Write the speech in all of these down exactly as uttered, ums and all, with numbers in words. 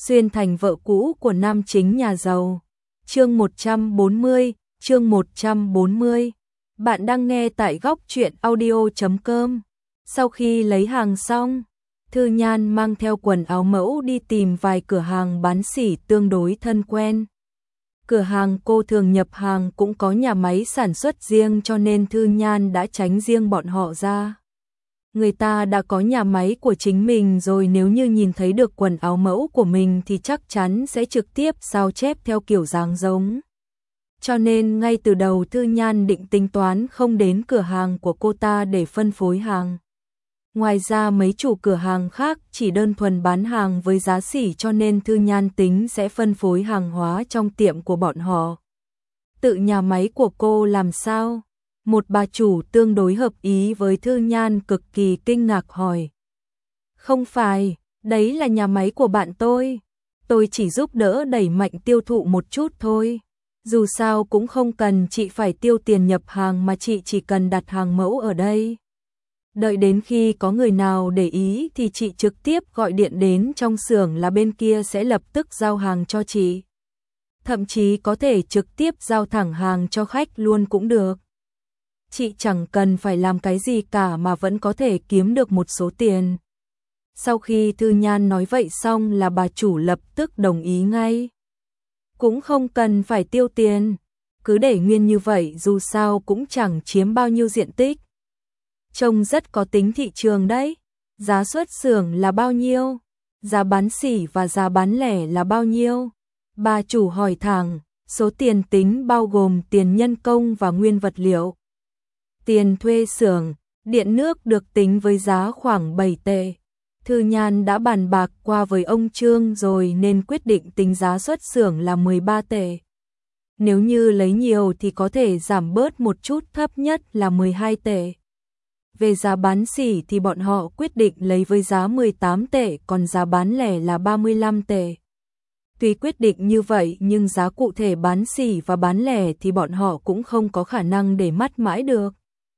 xuyên thành vợ cũ của nam chính nhà giàu. Chương một trăm bốn mươi, chương một trăm bốn mươi. Bạn đang nghe tại góc truyện audio chấm com. Sau khi lấy hàng xong, Thư Nhan mang theo quần áo mẫu đi tìm vài cửa hàng bán sỉ tương đối thân quen. Cửa hàng cô thường nhập hàng cũng có nhà máy sản xuất riêng, cho nên Thư Nhan đã tránh riêng bọn họ ra. Người ta đã có nhà máy của chính mình rồi, nếu như nhìn thấy được quần áo mẫu của mình thì chắc chắn sẽ trực tiếp sao chép theo kiểu dáng giống. Cho nên ngay từ đầu Thư Nhan định tính toán không đến cửa hàng của cô ta để phân phối hàng. Ngoài ra mấy chủ cửa hàng khác chỉ đơn thuần bán hàng với giá sỉ, cho nên Thư Nhan tính sẽ phân phối hàng hóa trong tiệm của bọn họ. Tự nhà máy của cô làm sao? Một bà chủ tương đối hợp ý với Thư Nhan cực kỳ kinh ngạc hỏi. Không phải, đấy là nhà máy của bạn tôi. Tôi chỉ giúp đỡ đẩy mạnh tiêu thụ một chút thôi. Dù sao cũng không cần chị phải tiêu tiền nhập hàng, mà chị chỉ cần đặt hàng mẫu ở đây. Đợi đến khi có người nào để ý thì chị trực tiếp gọi điện đến trong xưởng là bên kia sẽ lập tức giao hàng cho chị. Thậm chí có thể trực tiếp giao thẳng hàng cho khách luôn cũng được. Chị chẳng cần phải làm cái gì cả mà vẫn có thể kiếm được một số tiền. Sau khi Thư Nhan nói vậy xong là bà chủ lập tức đồng ý ngay. Cũng không cần phải tiêu tiền, cứ để nguyên như vậy, dù sao cũng chẳng chiếm bao nhiêu diện tích. Trông rất có tính thị trường đấy. Giá xuất xưởng là bao nhiêu? Giá bán sỉ và giá bán lẻ là bao nhiêu? Bà chủ hỏi thẳng. Số tiền tính bao gồm tiền nhân công và nguyên vật liệu. Tiền thuê xưởng, điện nước được tính với giá khoảng bảy tệ. Thư Nhan đã bàn bạc qua với ông Trương rồi nên quyết định tính giá xuất xưởng là mười ba tệ. Nếu như lấy nhiều thì có thể giảm bớt một chút, thấp nhất là mười hai tệ. Về giá bán sỉ thì bọn họ quyết định lấy với giá mười tám tệ, còn giá bán lẻ là ba mươi lăm tệ. Tuy quyết định như vậy nhưng giá cụ thể bán sỉ và bán lẻ thì bọn họ cũng không có khả năng để mắt mãi được.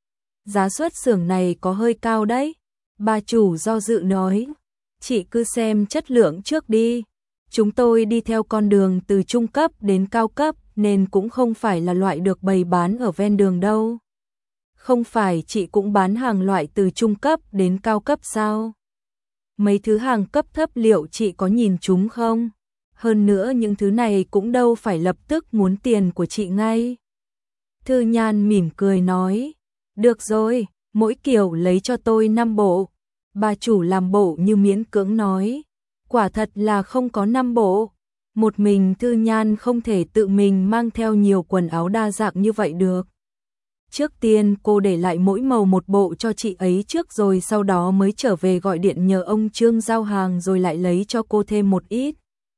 Giá xuất xưởng này có hơi cao đấy. Bà chủ do dự nói. Chị cứ xem chất lượng trước đi. Chúng tôi đi theo con đường từ trung cấp đến cao cấp nên cũng không phải là loại được bày bán ở ven đường đâu. Không phải chị cũng bán hàng loại từ trung cấp đến cao cấp sao? Mấy thứ hàng cấp thấp liệu chị có nhìn chúng không? Hơn nữa những thứ này cũng đâu phải lập tức muốn tiền của chị ngay. Thư Nhan mỉm cười nói. Được rồi, mỗi kiểu lấy cho tôi năm bộ. Bà chủ làm bộ như miễn cưỡng nói. Quả thật là không có năm bộ. Một mình Thư Nhan không thể tự mình mang theo nhiều quần áo đa dạng như vậy được. Trước tiên cô để lại mỗi màu một bộ cho chị ấy trước, rồi sau đó mới trở về gọi điện nhờ ông Trương giao hàng rồi lại lấy cho cô thêm một ít.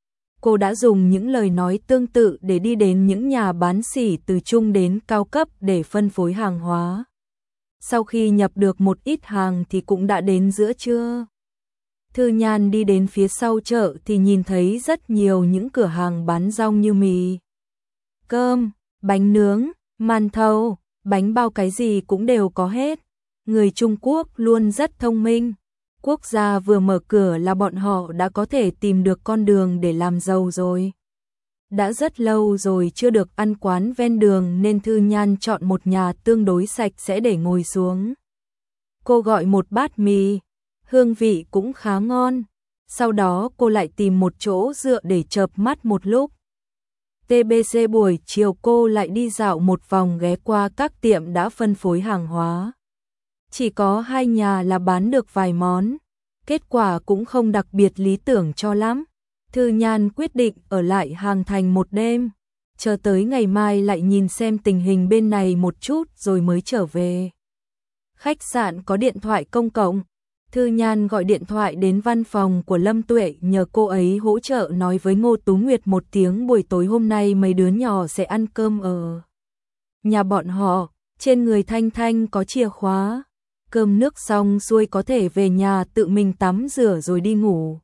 Cô đã dùng những lời nói tương tự để đi đến những nhà bán sỉ từ trung đến cao cấp để phân phối hàng hóa. Sau khi nhập được một ít hàng thì cũng đã đến giữa trưa. Thư Nhan đi đến phía sau chợ thì nhìn thấy rất nhiều những cửa hàng bán rong như mì, cơm, bánh nướng, màn thầu, bánh bao, cái gì cũng đều có hết. Người Trung Quốc luôn rất thông minh. Quốc gia vừa mở cửa là bọn họ đã có thể tìm được con đường để làm giàu rồi. Đã rất lâu rồi chưa được ăn quán ven đường nên Thư Nhan chọn một nhà tương đối sạch sẽ để ngồi xuống. Cô gọi một bát mì, hương vị cũng khá ngon. Sau đó cô lại tìm một chỗ dựa để chợp mắt một lúc. tê bê xê buổi chiều cô lại đi dạo một vòng, ghé qua các tiệm đã phân phối hàng hóa. Chỉ có hai nhà là bán được vài món. Kết quả cũng không đặc biệt lý tưởng cho lắm. Thư Nhan quyết định ở lại Hàng Thành một đêm, chờ tới ngày mai lại nhìn xem tình hình bên này một chút rồi mới trở về. Khách sạn có điện thoại công cộng. Thư Nhan gọi điện thoại đến văn phòng của Lâm Tuệ nhờ cô ấy hỗ trợ nói với Ngô Tú Nguyệt một tiếng buổi tối hôm nay mấy đứa nhỏ sẽ ăn cơm ở nhà bọn họ. Trên người Thanh Thanh có chìa khóa. Cơm nước xong xuôi có thể về nhà tự mình tắm rửa rồi đi ngủ.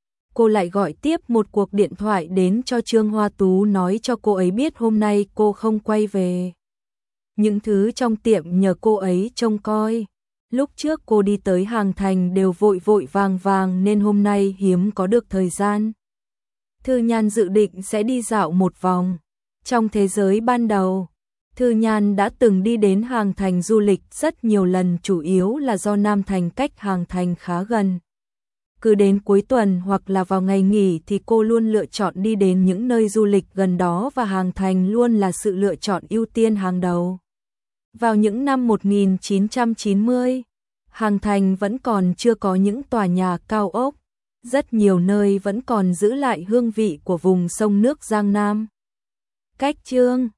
Cô lại gọi tiếp một cuộc điện thoại đến cho Trương Hoa Tú, nói cho cô ấy biết hôm nay cô không quay về. Những thứ trong tiệm nhờ cô ấy trông coi. Lúc trước cô đi tới Hàng Thành đều vội vội vàng vàng nên hôm nay hiếm có được thời gian. Thư Nhan dự định sẽ đi dạo một vòng. Trong thế giới ban đầu, Thư Nhan đã từng đi đến Hàng Thành du lịch rất nhiều lần, chủ yếu là do Nam Thành cách Hàng Thành khá gần. Cứ đến cuối tuần hoặc là vào ngày nghỉ thì cô luôn lựa chọn đi đến những nơi du lịch gần đó và Hàng Thành luôn là sự lựa chọn ưu tiên hàng đầu. Vào những năm một nghìn chín trăm chín mươi, Hàng Thành vẫn còn chưa có những tòa nhà cao ốc, rất nhiều nơi vẫn còn giữ lại hương vị của vùng sông nước Giang Nam. Cách chương